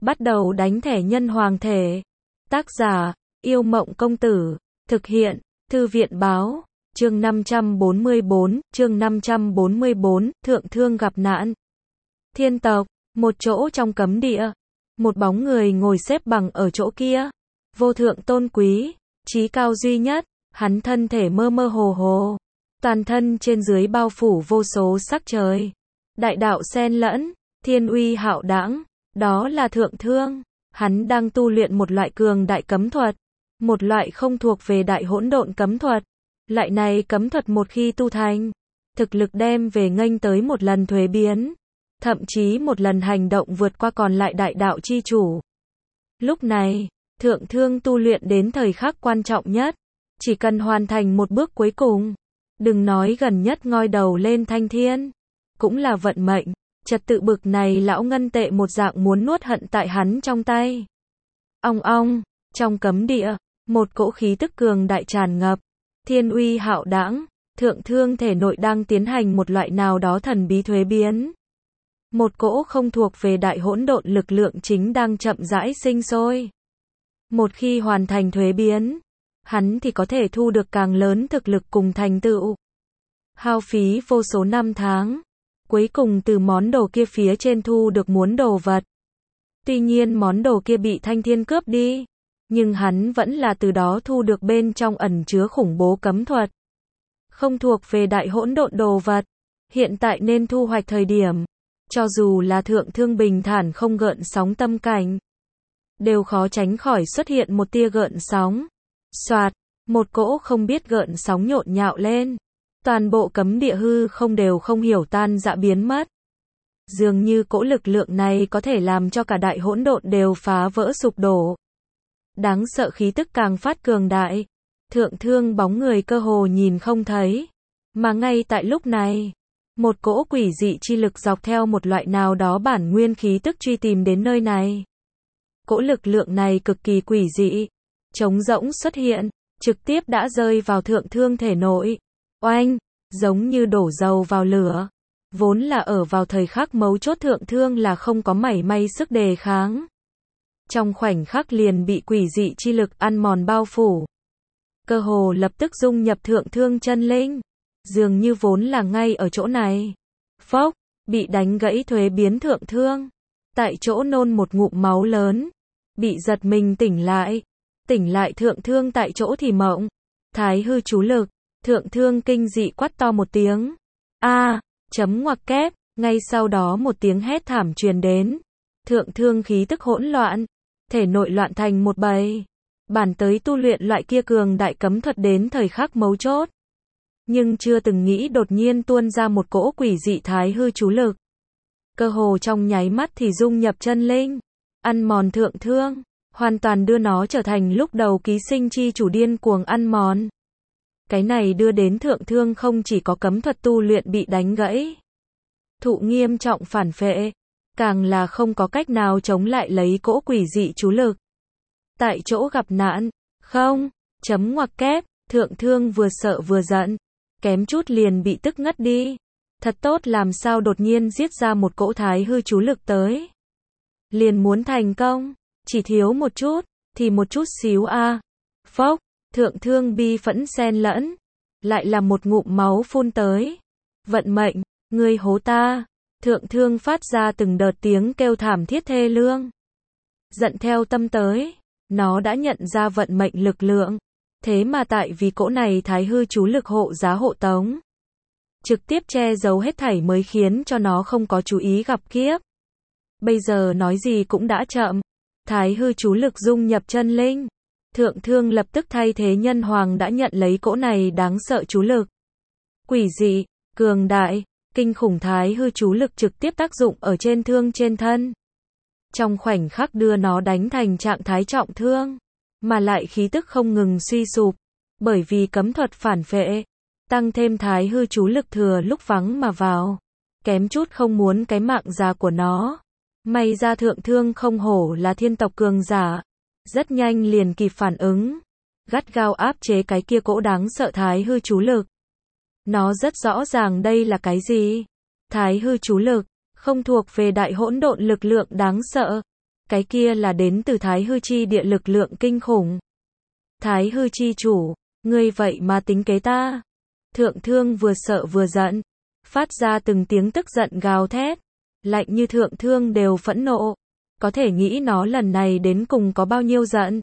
Bắt đầu đánh thẻ nhân hoàng thể. Tác giả, Yêu Mộng Công Tử. Thực hiện, Thư viện Báo. Chương 544, Thượng Thương gặp nạn. Thiên tộc, một chỗ trong cấm địa. Một bóng người ngồi xếp bằng ở chỗ kia. Vô thượng tôn quý, trí cao duy nhất, hắn thân thể mơ mơ hồ hồ. Toàn thân trên dưới bao phủ vô số sắc trời. Đại đạo xen lẫn, thiên uy hạo đãng, đó là Thượng Thương. Hắn đang tu luyện một loại cường đại cấm thuật. Một loại không thuộc về đại hỗn độn cấm thuật. Loại này cấm thuật một khi tu thành, thực lực đem về nghênh tới một lần thuế biến. Thậm chí một lần hành động vượt qua còn lại đại đạo chi chủ. Lúc này, Thượng Thương tu luyện đến thời khắc quan trọng nhất. Chỉ cần hoàn thành một bước cuối cùng. Đừng nói gần nhất ngoi đầu lên thanh thiên. Cũng là vận mệnh. Trật tự bực này lão ngân tệ một dạng muốn nuốt hận tại hắn trong tay. Ong ong, trong cấm địa, một cỗ khí tức cường đại tràn ngập. Thiên uy hạo đãng, Thượng Thương thể nội đang tiến hành một loại nào đó thần bí thuế biến. Một cỗ không thuộc về đại hỗn độn lực lượng chính đang chậm rãi sinh sôi. Một khi hoàn thành thuế biến, hắn thì có thể thu được càng lớn thực lực cùng thành tựu. Hao phí vô số năm tháng, cuối cùng từ món đồ kia phía trên thu được muốn đồ vật. Tuy nhiên món đồ kia bị Thanh Thiên cướp đi, nhưng hắn vẫn là từ đó thu được bên trong ẩn chứa khủng bố cấm thuật. Không thuộc về đại hỗn độn đồ vật, hiện tại nên thu hoạch thời điểm. Cho dù là Thượng Thương bình thản không gợn sóng tâm cảnh, đều khó tránh khỏi xuất hiện một tia gợn sóng. Soạt, một cỗ không biết gợn sóng nhộn nhạo lên. Toàn bộ cấm địa hư không đều không hiểu tan rã biến mất. Dường như cỗ lực lượng này có thể làm cho cả đại hỗn độn đều phá vỡ sụp đổ. Đáng sợ khí tức càng phát cường đại. Thượng Thương bóng người cơ hồ nhìn không thấy. Mà ngay tại lúc này, một cỗ quỷ dị chi lực dọc theo một loại nào đó bản nguyên khí tức truy tìm đến nơi này. Cỗ lực lượng này cực kỳ quỷ dị, trống rỗng xuất hiện, trực tiếp đã rơi vào Thượng Thương thể nội. Oanh, giống như đổ dầu vào lửa. Vốn là ở vào thời khắc mấu chốt Thượng Thương là không có mảy may sức đề kháng. Trong khoảnh khắc liền bị quỷ dị chi lực ăn mòn bao phủ. Cơ hồ lập tức dung nhập Thượng Thương chân linh. Dường như vốn là ngay ở chỗ này. Phốc, bị đánh gãy thuế biến Thượng Thương. Tại chỗ nôn một ngụm máu lớn. Bị giật mình tỉnh lại. Tỉnh lại Thượng Thương tại chỗ thì mộng. Thái hư chú lực. Thượng Thương kinh dị quát to một tiếng. Chấm ngoặc kép. Ngay sau đó một tiếng hét thảm truyền đến. Thượng Thương khí tức hỗn loạn. Thể nội loạn thành một bầy. Bản tới tu luyện loại kia cường đại cấm thuật đến thời khắc mấu chốt. Nhưng chưa từng nghĩ đột nhiên tuôn ra một cỗ quỷ dị thái hư chú lực. Cơ hồ trong nháy mắt thì dung nhập chân linh. Ăn mòn Thượng Thương. Hoàn toàn đưa nó trở thành lúc đầu ký sinh chi chủ điên cuồng ăn mòn. Cái này đưa đến Thượng Thương không chỉ có cấm thuật tu luyện bị đánh gãy. Thụ nghiêm trọng phản phệ. Càng là không có cách nào chống lại lấy cỗ quỷ dị chú lực. Tại chỗ gặp nạn. Không. Chấm ngoặc kép. Thượng Thương vừa sợ vừa giận. Kém chút liền bị tức ngất đi. Thật tốt làm sao đột nhiên giết ra một cỗ thái hư chú lực tới. Liền muốn thành công. Chỉ thiếu một chút. Thì một chút xíu Phốc. Thượng Thương bi phẫn xen lẫn. Lại là một ngụm máu phun tới. Vận mệnh. Ngươi hố ta. Thượng Thương phát ra từng đợt tiếng kêu thảm thiết thê lương. Giận theo tâm tới. Nó đã nhận ra vận mệnh lực lượng. Thế mà tại vì cỗ này thái hư chú lực hộ giá hộ tống. Trực tiếp che giấu hết thảy mới khiến cho nó không có chú ý gặp kiếp. Bây giờ nói gì cũng đã chậm. Thái hư chú lực dung nhập chân linh. Thượng Thương lập tức thay thế nhân hoàng đã nhận lấy cỗ này đáng sợ chú lực. Quỷ dị, cường đại, kinh khủng thái hư chú lực trực tiếp tác dụng ở trên thương trên thân. Trong khoảnh khắc đưa nó đánh thành trạng thái trọng thương. Mà lại khí tức không ngừng suy sụp. Bởi vì cấm thuật phản phệ. Tăng thêm thái hư chú lực thừa lúc vắng mà vào. Kém chút không muốn cái mạng già của nó. May ra Thượng Thương không hổ là thiên tộc cường giả. Rất nhanh liền kịp phản ứng. Gắt gao áp chế cái kia cỗ đáng sợ thái hư chú lực. Nó rất rõ ràng đây là cái gì. Thái hư chú lực. Không thuộc về đại hỗn độn lực lượng đáng sợ. Cái kia là đến từ Thái Hư Chi địa lực lượng kinh khủng. Thái Hư Chi chủ, ngươi vậy mà tính kế ta. Thượng Thương vừa sợ vừa giận, phát ra từng tiếng tức giận gào thét, lạnh như Thượng Thương đều phẫn nộ, có thể nghĩ nó lần này đến cùng có bao nhiêu giận.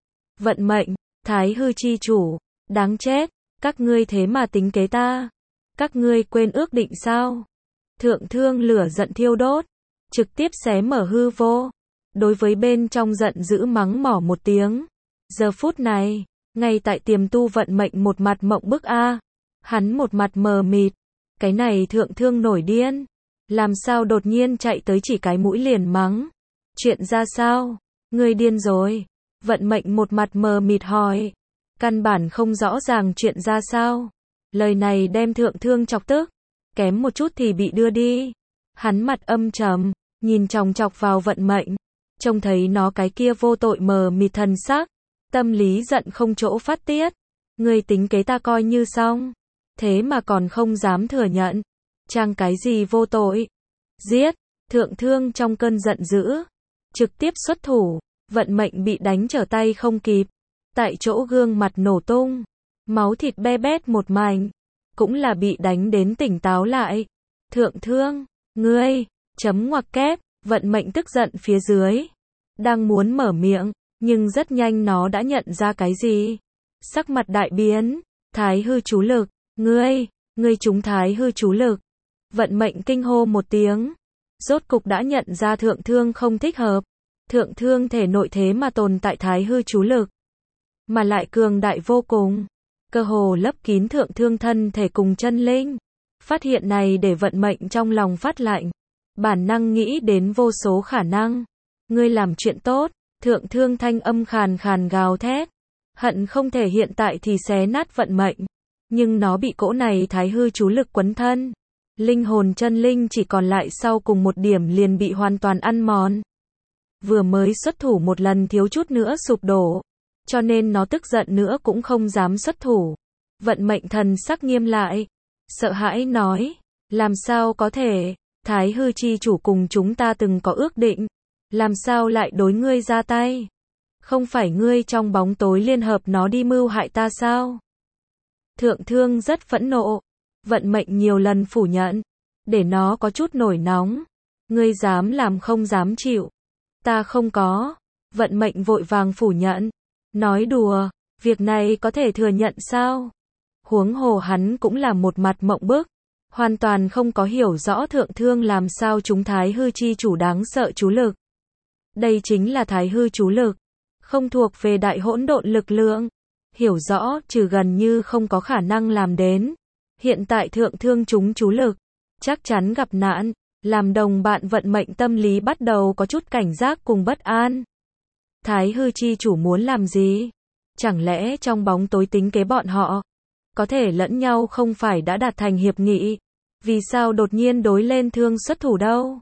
Vận mệnh, Thái Hư Chi chủ, đáng chết, các ngươi thế mà tính kế ta. Các ngươi quên ước định sao? Thượng Thương lửa giận thiêu đốt, trực tiếp xé mở hư vô. Đối với bên trong giận dữ mắng mỏ một tiếng. Giờ phút này, ngay tại tiềm tu vận mệnh một mặt mộng bức a, hắn một mặt mờ mịt. Cái này Thượng Thương nổi điên, làm sao đột nhiên chạy tới chỉ cái mũi liền mắng. Chuyện ra sao? Ngươi điên rồi. Vận mệnh một mặt mờ mịt hỏi. Căn bản không rõ ràng chuyện ra sao. Lời này đem Thượng Thương chọc tức, kém một chút thì bị đưa đi. Hắn mặt âm trầm, nhìn chòng chọc vào vận mệnh, trông thấy nó cái kia vô tội mờ mịt thần sắc, tâm lý giận không chỗ phát tiết. Ngươi tính kế ta coi như xong, thế mà còn không dám thừa nhận. Trang cái gì vô tội? Giết! Thượng Thương trong cơn giận dữ, trực tiếp xuất thủ, vận mệnh bị đánh trở tay không kịp, tại chỗ gương mặt nổ tung, máu thịt be bét một mảnh, cũng là bị đánh đến tỉnh táo lại. Thượng Thương, ngươi, chấm ngoặc kép, vận mệnh tức giận phía dưới, đang muốn mở miệng, nhưng rất nhanh nó đã nhận ra cái gì. Sắc mặt đại biến, Thái Hư chú lực, ngươi trúng Thái Hư chú lực. Vận mệnh kinh hô một tiếng, rốt cục đã nhận ra Thượng Thương không thích hợp. Thượng Thương thể nội thế mà tồn tại Thái Hư chú lực, mà lại cường đại vô cùng, cơ hồ lấp kín Thượng Thương thân thể cùng chân linh. Phát hiện này để vận mệnh trong lòng phát lạnh, bản năng nghĩ đến vô số khả năng. Ngươi làm chuyện tốt, Thượng Thương thanh âm khàn khàn gào thét, hận không thể hiện tại thì xé nát vận mệnh, nhưng nó bị cỗ này Thái Hư chú lực quấn thân. Linh hồn chân linh chỉ còn lại sau cùng một điểm liền bị hoàn toàn ăn mòn. Vừa mới xuất thủ một lần thiếu chút nữa sụp đổ, cho nên nó tức giận nữa cũng không dám xuất thủ. Vận mệnh thần sắc nghiêm lại, sợ hãi nói, làm sao có thể, Thái Hư Chi chủ cùng chúng ta từng có ước định, làm sao lại đối ngươi ra tay? Không phải ngươi trong bóng tối liên hợp nó đi mưu hại ta sao? Thượng Thương rất phẫn nộ, vận mệnh nhiều lần phủ nhận, để nó có chút nổi nóng. Ngươi dám làm không dám chịu. Ta không có. Vận mệnh vội vàng phủ nhận. Nói đùa, việc này có thể thừa nhận sao? Huống hồ hắn cũng là một mặt mộng bức, hoàn toàn không có hiểu rõ Thượng Thương làm sao chúng Thái Hư Chi chủ đáng sợ chú lực. Đây chính là Thái Hư chú lực, không thuộc về đại hỗn độn lực lượng. Hiểu rõ trừ gần như không có khả năng làm đến. Hiện tại Thượng Thương chúng chú lực, chắc chắn gặp nạn, làm đồng bạn vận mệnh tâm lý bắt đầu có chút cảnh giác cùng bất an. Thái Hư Chi chủ muốn làm gì? Chẳng lẽ trong bóng tối tính kế bọn họ? Có thể lẫn nhau không phải đã đạt thành hiệp nghị? Vì sao đột nhiên đối lên Thương xuất thủ đâu?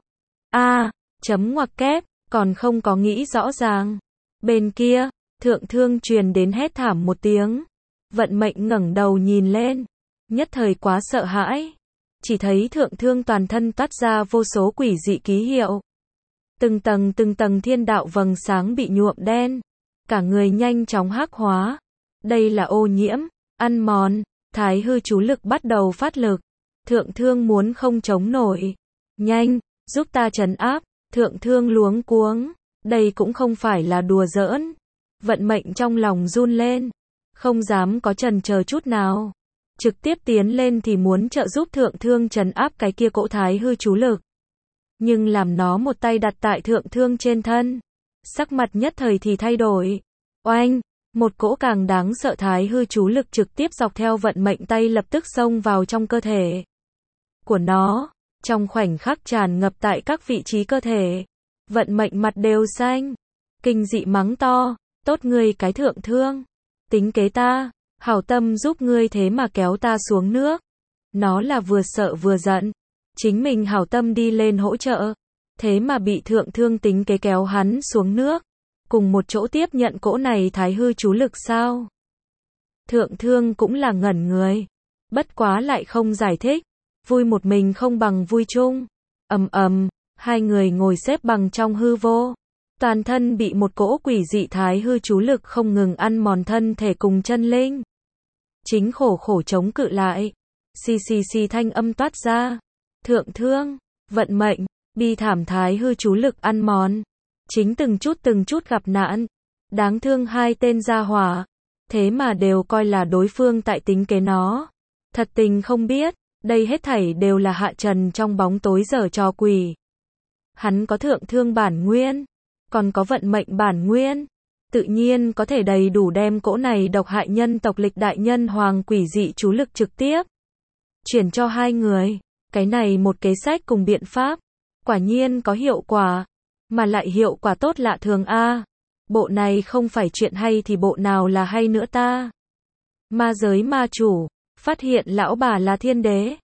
Chấm ngoặc kép, còn không có nghĩ rõ ràng. Bên kia, Thượng Thương truyền đến hét thảm một tiếng. Vận mệnh ngẩng đầu nhìn lên, nhất thời quá sợ hãi. Chỉ thấy Thượng Thương toàn thân toát ra vô số quỷ dị ký hiệu. Từng tầng thiên đạo vầng sáng bị nhuộm đen. Cả người nhanh chóng hắc hóa. Đây là ô nhiễm, ăn mòn. Thái Hư chú lực bắt đầu phát lực. Thượng Thương muốn không chống nổi. Nhanh, giúp ta trấn áp. Thượng Thương luống cuống. Đây cũng không phải là đùa giỡn. Vận mệnh trong lòng run lên, không dám có chần chờ chút nào. Trực tiếp tiến lên thì muốn trợ giúp Thượng Thương trấn áp cái kia cỗ Thái Hư chú lực. Nhưng làm nó một tay đặt tại Thượng Thương trên thân, sắc mặt nhất thời thì thay đổi. Oanh, một cỗ càng đáng sợ Thái Hư chú lực trực tiếp dọc theo vận mệnh tay lập tức xông vào trong cơ thể của nó, trong khoảnh khắc tràn ngập tại các vị trí cơ thể. Vận mệnh mặt đều xanh, kinh dị mắng to, tốt ngươi cái Thượng Thương, tính kế ta, hảo tâm giúp ngươi thế mà kéo ta xuống nước. Nó là vừa sợ vừa giận, chính mình hảo tâm đi lên hỗ trợ, thế mà bị Thượng Thương tính kế kéo hắn xuống nước, cùng một chỗ tiếp nhận cỗ này Thái Hư chú lực sao? Thượng Thương cũng là ngẩn người, bất quá lại không giải thích, vui một mình không bằng vui chung. Hai người ngồi xếp bằng trong hư vô. Toàn thân bị một cỗ quỷ dị thái hư chú lực không ngừng ăn mòn thân thể cùng chân linh. Chính khổ khổ chống cự lại. Xì xì xì thanh âm toát ra. Thượng thương, vận mệnh, bi thảm thái hư chú lực ăn mòn. Chính từng chút gặp nạn. Đáng thương hai tên gia hỏa. Thế mà đều coi là đối phương tại tính kế nó. Thật tình không biết, đây hết thảy đều là Hạ Trần trong bóng tối giở trò quỷ. Hắn có thượng thương bản nguyên, còn có vận mệnh bản nguyên. Tự nhiên có thể đầy đủ đem cỗ này độc hại nhân tộc lịch đại nhân hoàng quỷ dị chú lực trực tiếp chuyển cho hai người. Cái này một kế sách cùng biện pháp, quả nhiên có hiệu quả, mà lại hiệu quả tốt lạ thường a. Bộ này không phải chuyện hay thì bộ nào là hay nữa ta. Ma giới ma chủ, phát hiện lão bà là thiên đế.